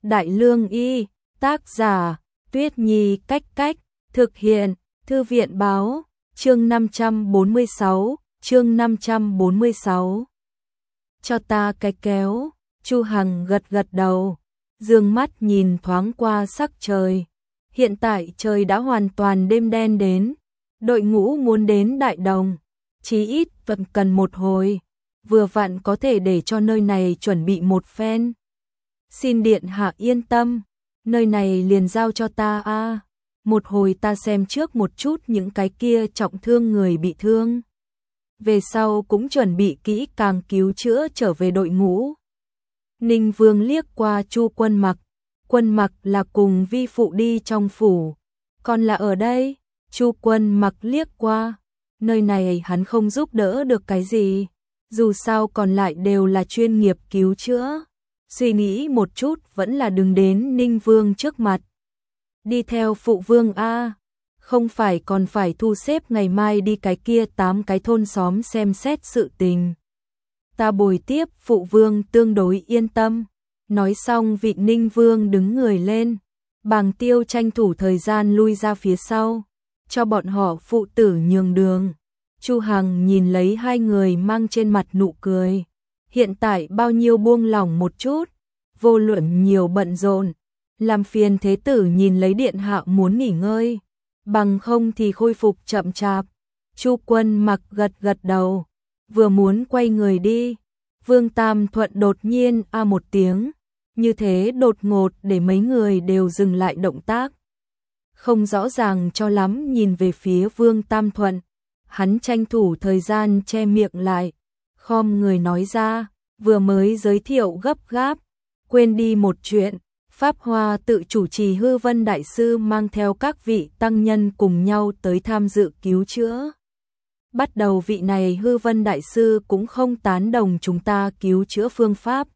Đại Lương Y, tác giả, Tuyết Nhi Cách Cách, thực hiện, Thư viện Báo, chương 546, chương 546. Cho ta cái kéo, Chu Hằng gật gật đầu, dương mắt nhìn thoáng qua sắc trời. Hiện tại trời đã hoàn toàn đêm đen đến, đội ngũ muốn đến Đại Đồng, chí ít vẫn cần một hồi, vừa vặn có thể để cho nơi này chuẩn bị một phen. Xin điện hạ yên tâm, nơi này liền giao cho ta a. Một hồi ta xem trước một chút những cái kia trọng thương người bị thương. Về sau cũng chuẩn bị kỹ càng cứu chữa trở về đội ngũ. Ninh Vương liếc qua Chu Quân Mặc là cùng vi phụ đi trong phủ, còn là ở đây. Chu Quân Mặc liếc qua, nơi này hắn không giúp đỡ được cái gì, dù sao còn lại đều là chuyên nghiệp cứu chữa. Suy nghĩ một chút vẫn là đừng đến Ninh Vương trước mặt. Đi theo phụ vương a, không phải còn phải thu xếp ngày mai đi cái kia 8 cái thôn xóm xem xét sự tình. Ta bồi tiếp phụ vương tương đối yên tâm. Nói xong vị Ninh Vương đứng người lên, Bàng Tiêu tranh thủ thời gian lui ra phía sau, cho bọn họ phụ tử nhường đường. Chu Hằng nhìn lấy hai người mang trên mặt nụ cười, hiện tại bao nhiêu buông lỏng một chút, vô luận nhiều bận rộn, làm phiền thế tử nhìn lấy điện hạ muốn nghỉ ngơi, bằng không thì khôi phục chậm chạp. Chu Quân Mặc gật gật đầu, vừa muốn quay người đi, Vương Tam Thuận đột nhiên a một tiếng, như thế đột ngột để mấy người đều dừng lại động tác. Không rõ ràng cho lắm nhìn về phía Vương Tam Thuận, hắn tranh thủ thời gian che miệng lại, khom người nói ra, vừa mới giới thiệu gấp gáp, quên đi một chuyện, Pháp Hoa tự chủ trì Hư Vân Đại Sư mang theo các vị tăng nhân cùng nhau tới tham dự cứu chữa. Bắt đầu vị này Hư Vân Đại Sư cũng không tán đồng chúng ta cứu chữa phương pháp.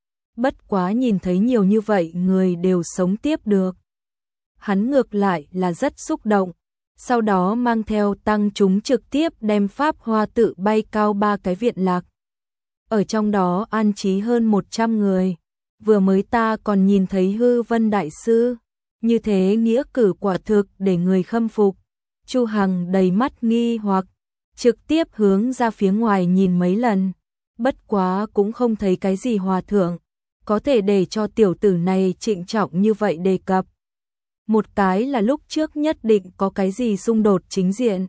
Bất quá nhìn thấy nhiều như vậy người đều sống tiếp được. Hắn ngược lại là rất xúc động, sau đó mang theo tăng chúng trực tiếp đem Pháp Hoa tự bay cao 3 cái viện lạc. Ở trong đó an trí hơn 100 người. Vừa mới ta còn nhìn thấy Hư Vân Đại Sư, như thế nghĩa cử quả thực để người khâm phục. Chu Hằng đầy mắt nghi hoặc, trực tiếp hướng ra phía ngoài nhìn mấy lần, bất quá cũng không thấy cái gì hòa thượng, có thể để cho tiểu tử này trịnh trọng như vậy đề cập. Một cái là lúc trước nhất định có cái gì xung đột chính diện.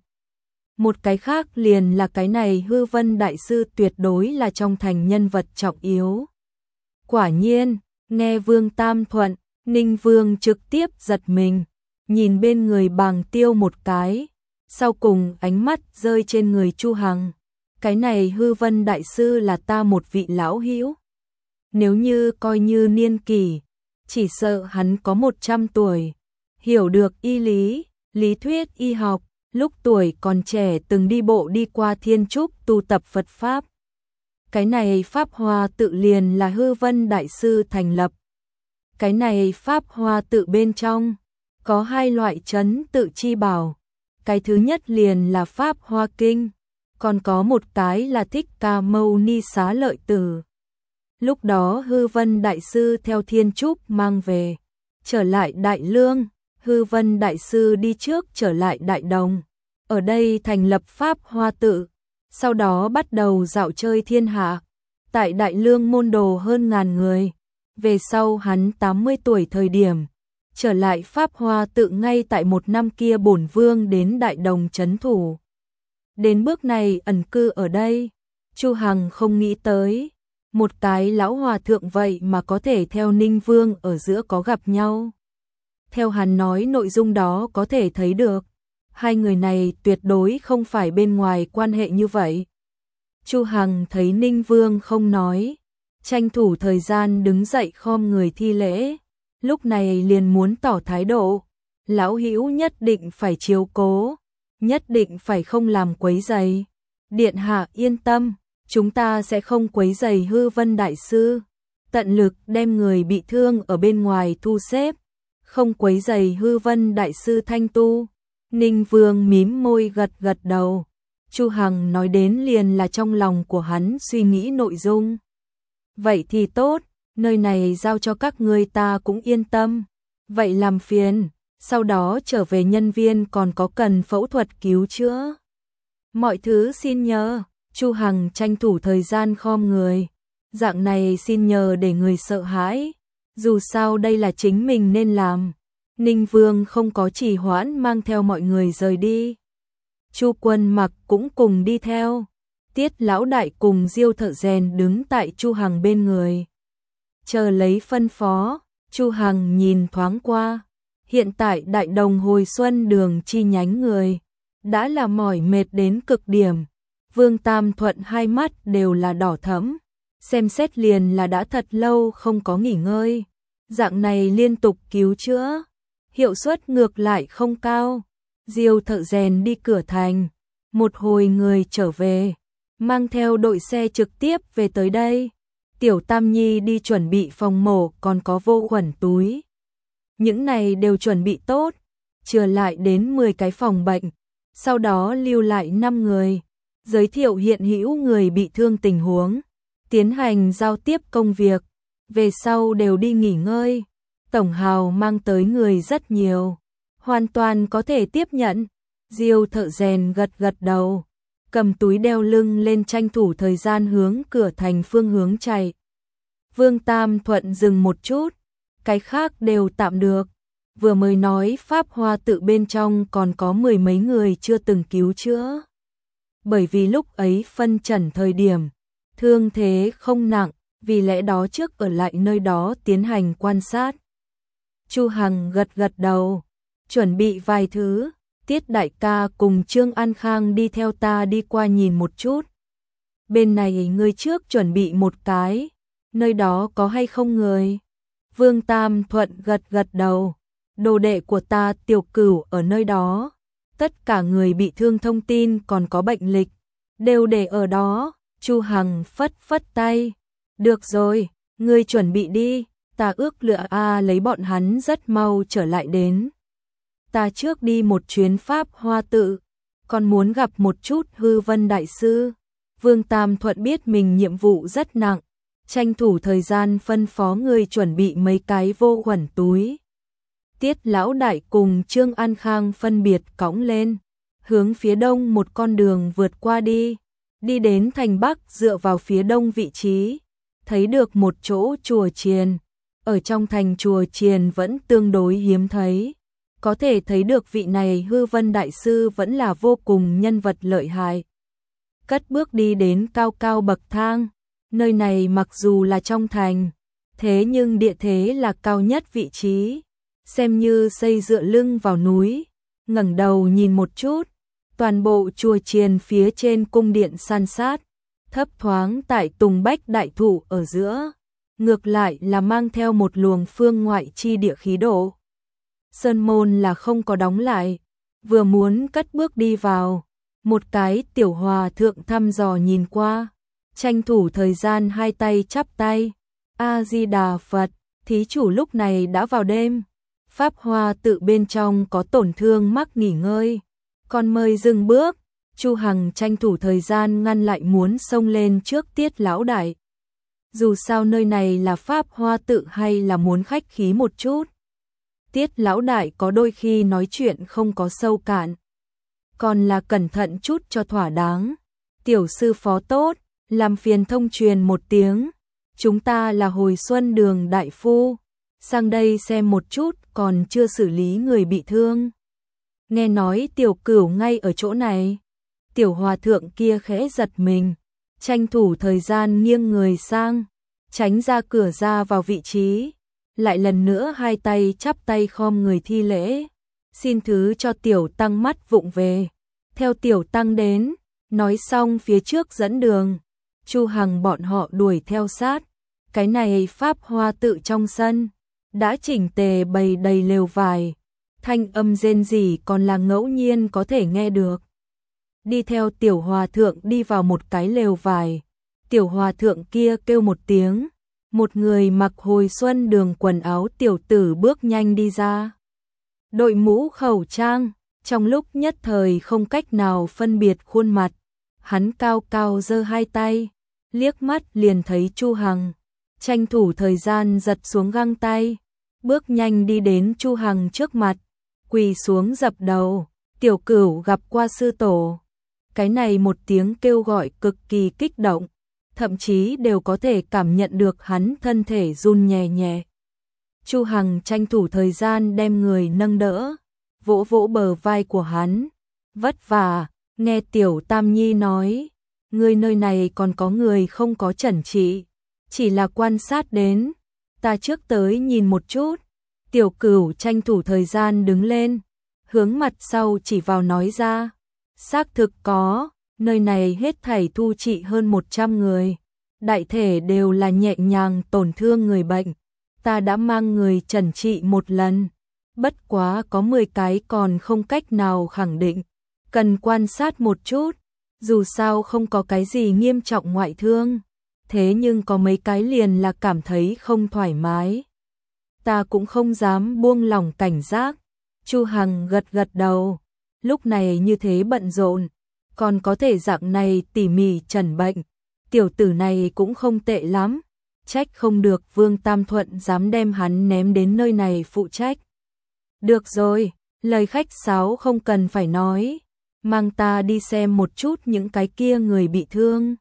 Một cái khác liền là cái này Hư Vân Đại Sư tuyệt đối là trong thành nhân vật trọng yếu. Quả nhiên, nghe Vương Tam Thuận, Ninh Vương trực tiếp giật mình, nhìn bên người Bàng Tiêu một cái, sau cùng ánh mắt rơi trên người Chu Hằng. Cái này Hư Vân Đại Sư là ta một vị lão hữu. Nếu như coi như niên kỷ, chỉ sợ hắn có 100 tuổi, hiểu được y lý, lý thuyết y học, lúc tuổi còn trẻ từng đi bộ đi qua Thiên Trúc tu tập Phật Pháp. Cái này Pháp Hoa tự liền là Hư Vân Đại Sư thành lập. Cái này Pháp Hoa tự bên trong có 2 loại trấn tự chi bảo. Cái thứ nhất liền là Pháp Hoa Kinh, còn có một cái là Thích Ca Mâu Ni Xá Lợi Tử. Lúc đó Hư Vân Đại Sư theo Thiên Trúc mang về, trở lại Đại Lương, Hư Vân Đại Sư đi trước trở lại Đại Đồng, ở đây thành lập Pháp Hoa tự, sau đó bắt đầu dạo chơi thiên hạ. Tại Đại Lương môn đồ hơn 1000 người, về sau hắn 80 tuổi thời điểm, trở lại Pháp Hoa tự ngay tại một năm kia bổn vương đến Đại Đồng trấn thủ. Đến bước này ẩn cư ở đây, Chu Hằng không nghĩ tới, một cái lão hòa thượng vậy mà có thể theo Ninh Vương ở giữa có gặp nhau. Theo hắn nói nội dung đó có thể thấy được, hai người này tuyệt đối không phải bên ngoài quan hệ như vậy. Chu Hằng thấy Ninh Vương không nói, tranh thủ thời gian đứng dậy khom người thi lễ, lúc này liền muốn tỏ thái độ, lão hữu nhất định phải chiếu cố, nhất định phải không làm quấy rầy. Điện hạ yên tâm, chúng ta sẽ không quấy rầy Hư Vân Đại Sư, tận lực đem người bị thương ở bên ngoài thu xếp, không quấy rầy Hư Vân Đại Sư thanh tu. Ninh Vương mím môi gật gật đầu. Chu Hằng nói đến liền là trong lòng của hắn suy nghĩ nội dung. Vậy thì tốt, nơi này giao cho các ngươi ta cũng yên tâm. Vậy làm phiền, sau đó trở về nhân viên còn có cần phẫu thuật cứu chữa. Mọi thứ xin nhờ. Chu Hằng tranh thủ thời gian khom người. Dạng này xin nhờ để người sợ hãi. Dù sao đây là chính mình nên làm. Ninh Vương không có trì hoãn mang theo mọi người rời đi. Chu Quân Mặc cũng cùng đi theo. Tiết lão đại cùng Diêu Thợ Rèn đứng tại Chu Hằng bên người. Chờ lấy phân phó, Chu Hằng nhìn thoáng qua. Hiện tại Đại Đồng Hồi Xuân đường chi nhánh người đã là mỏi mệt đến cực điểm. Vương Tam Thuận hai mắt đều là đỏ thẫm, xem xét liền là đã thật lâu không có nghỉ ngơi. Dạng này liên tục cứu chữa, hiệu suất ngược lại không cao. Diêu Thợ Rèn đi cửa thành, một hồi người trở về, mang theo đội xe trực tiếp về tới đây. Tiểu Tam Nhi đi chuẩn bị phòng mổ còn có vô khuẩn túi. Những này đều chuẩn bị tốt, chừa lại đến 10 cái phòng bệnh, sau đó lưu lại 5 người, giới thiệu hiện hữu người bị thương tình huống, tiến hành giao tiếp công việc, về sau đều đi nghỉ ngơi. Tổng hào mang tới người rất nhiều, hoàn toàn có thể tiếp nhận. Diêu Thợ Rèn gật gật đầu, cầm túi đeo lưng lên tranh thủ thời gian hướng cửa thành phương hướng chạy. Vương Tam Thuận dừng một chút, cái khác đều tạm được. Vừa mới nói Pháp Hoa tự bên trong còn có 10 mấy người chưa từng cứu chữa. Bởi vì lúc ấy phân trần thời điểm, thương thế không nặng, vì lẽ đó trước ở lại nơi đó tiến hành quan sát. Chu Hằng gật gật đầu, chuẩn bị vài thứ. Tiết đại ca cùng Trương An Khang đi theo ta đi qua nhìn một chút. Bên này người trước chuẩn bị một cái, nơi đó có hay không người? Vương Tam Thuận gật gật đầu, đồ đệ của ta Tiểu Cửu ở nơi đó. Tất cả người bị thương thông tin còn có bệnh lịch, đều để ở đó. Chu Hằng phất phất tay. Được rồi, ngươi chuẩn bị đi, ta ước lựa lấy bọn hắn rất mau trở lại đến. Ta trước đi một chuyến Pháp Hoa tự, còn muốn gặp một chút Hư Vân Đại Sư. Vương Tam Thuận biết mình nhiệm vụ rất nặng, tranh thủ thời gian phân phó người chuẩn bị mấy cái vô khuẩn túi. Tiết lão đại cùng Trương An Khang phân biệt cõng lên, hướng phía đông một con đường vượt qua đi, đi đến thành Bắc dựa vào phía đông vị trí, thấy được một chỗ chùa chiền. Ở trong thành chùa chiền vẫn tương đối hiếm thấy, có thể thấy được vị này Hư Vân Đại Sư vẫn là vô cùng nhân vật lợi hại. Cất bước đi đến cao cao bậc thang, nơi này mặc dù là trong thành, thế nhưng địa thế là cao nhất vị trí, xem như xây dựa lưng vào núi. Ngẩng đầu nhìn một chút, toàn bộ chùa chiền phía trên cung điện san sát, thấp thoáng tại tùng bách đại thụ ở giữa, ngược lại là mang theo một luồng phương ngoại chi địa khí độ. Sơn môn là không có đóng lại, vừa muốn cất bước đi vào, một cái tiểu hòa thượng thăm dò nhìn qua, tranh thủ thời gian hai tay chắp tay, A Di Đà Phật. Thí chủ lúc này đã vào đêm, Pháp Hoa tự bên trong có tổn thương mắc nghỉ ngơi, còn mời dừng bước. Chu Hằng tranh thủ thời gian ngăn lại muốn xông lên trước Tiết lão đại. Dù sao nơi này là Pháp Hoa tự hay là muốn khách khí một chút. Tiết lão đại có đôi khi nói chuyện không có sâu cạn, còn là cẩn thận chút cho thỏa đáng. Tiểu sư phó tốt, làm phiền thông truyền một tiếng, chúng ta là Hồi Xuân đường đại phu, sang đây xem một chút, còn chưa xử lý người bị thương. Nghe nói Tiểu Cửu ngay ở chỗ này. Tiểu hòa thượng kia khẽ giật mình, tranh thủ thời gian nghiêng người sang, tránh ra cửa ra vào vị trí, lại lần nữa hai tay chắp tay khom người thi lễ, xin thứ cho tiểu tăng mắt vụng về, theo tiểu tăng đến. Nói xong phía trước dẫn đường, Chu Hằng bọn họ đuổi theo sát. Cái này Pháp Hoa tự trong sân đã chỉnh tề bày đầy lều vải, thanh âm rên rỉ còn là ngẫu nhiên có thể nghe được. Đi theo tiểu hòa thượng đi vào một cái lều vải, tiểu hòa thượng kia kêu một tiếng, một người mặc Hồi Xuân đường quần áo tiểu tử bước nhanh đi ra. Đội mũ khẩu trang, trong lúc nhất thời không cách nào phân biệt khuôn mặt, hắn cao cao giơ hai tay, liếc mắt liền thấy Chu Hằng. tranh thủ thời gian giật xuống găng tay, bước nhanh đi đến Chu Hằng trước mặt, quỳ xuống dập đầu. Tiểu Cửu gặp qua sư tổ. Cái này một tiếng kêu gọi cực kỳ kích động, thậm chí đều có thể cảm nhận được hắn thân thể run nhẹ nhẹ. Chu Hằng tranh thủ thời gian đem người nâng đỡ, vỗ vỗ bờ vai của hắn. Vất vả, nghe Tiểu Tam Nhi nói, người nơi này còn có người không có chẩn trị, chỉ là quan sát đến, ta trước tới nhìn một chút. Tiểu Cửu tranh thủ thời gian đứng lên, hướng mặt sau chỉ vào nói ra, xác thực có, nơi này hết thảy thu trị hơn 100 người, đại thể đều là nhẹ nhàng tổn thương người bệnh, ta đã mang người chẩn trị một lần, bất quá có 10 cái còn không cách nào khẳng định, cần quan sát một chút, dù sao không có cái gì nghiêm trọng ngoại thương, thế nhưng có mấy cái liền là cảm thấy không thoải mái. Ta cũng không dám buông lỏng cảnh giác. Chu Hằng gật gật đầu, lúc này như thế bận rộn, còn có thể dạng này tỉ mỉ chẩn bệnh, tiểu tử này cũng không tệ lắm, trách không được Vương Tam Thuận dám đem hắn ném đến nơi này phụ trách. Được rồi, lời khách sáo không cần phải nói, mang ta đi xem một chút những cái kia người bị thương.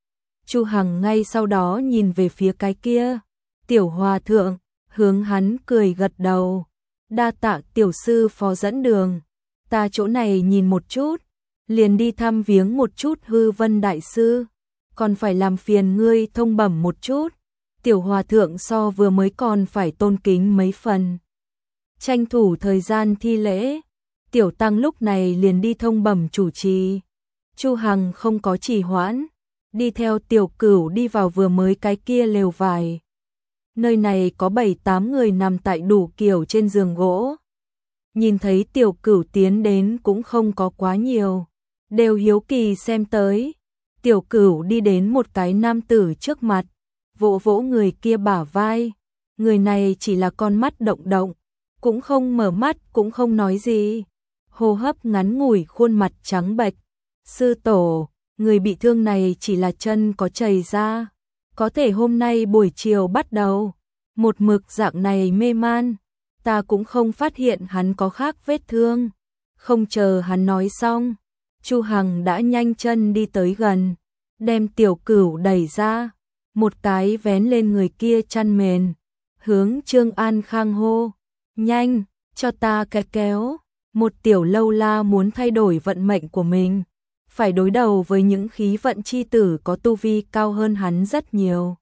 Chu Hằng ngay sau đó nhìn về phía cái kia, Tiểu Hòa Thượng, hướng hắn cười gật đầu. Đa tạ tiểu sư phó dẫn đường, ta chỗ này nhìn một chút, liền đi thăm viếng một chút Hư Vân đại sư, còn phải làm phiền ngươi thông bẩm một chút. Tiểu Hòa Thượng so vừa mới còn phải tôn kính mấy phần. Tranh thủ thời gian thi lễ, Tiểu Tăng lúc này liền đi thông bẩm chủ trì. Chu Hằng không có trì hoãn, đi theo Tiểu Cửu đi vào vừa mới cái kia lều vải. Nơi này có 7-8 người nằm tại đủ kiểu trên giường gỗ. Nhìn thấy Tiểu Cửu tiến đến cũng không có quá nhiều, đều hiếu kỳ xem tới. Tiểu Cửu đi đến một cái nam tử trước mặt, vỗ vỗ người kia bả vai. Người này chỉ là con mắt động động, cũng không mở mắt cũng không nói gì. Hô hấp ngắn ngủi, khuôn mặt trắng bệch. Sư tổ, người bị thương này chỉ là chân có chảy ra. Có thể hôm nay buổi chiều bắt đầu, một mực dạng này mê man, ta cũng không phát hiện hắn có khác vết thương. Không chờ hắn nói xong, Chu Hằng đã nhanh chân đi tới gần, đem Tiểu Cửu đẩy ra, một cái vén lên người kia chăn mền, hướng Trương An Khang hô, nhanh, cho ta cái kéo. Một tiểu lâu la muốn thay đổi vận mệnh của mình, phải đối đầu với những khí vận chi tử có tu vi cao hơn hắn rất nhiều.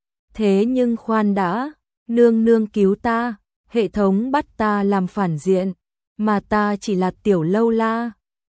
Thế nhưng khoan đã, nương nương cứu ta, hệ thống bắt ta làm phản diện, mà ta chỉ là tiểu lâu la,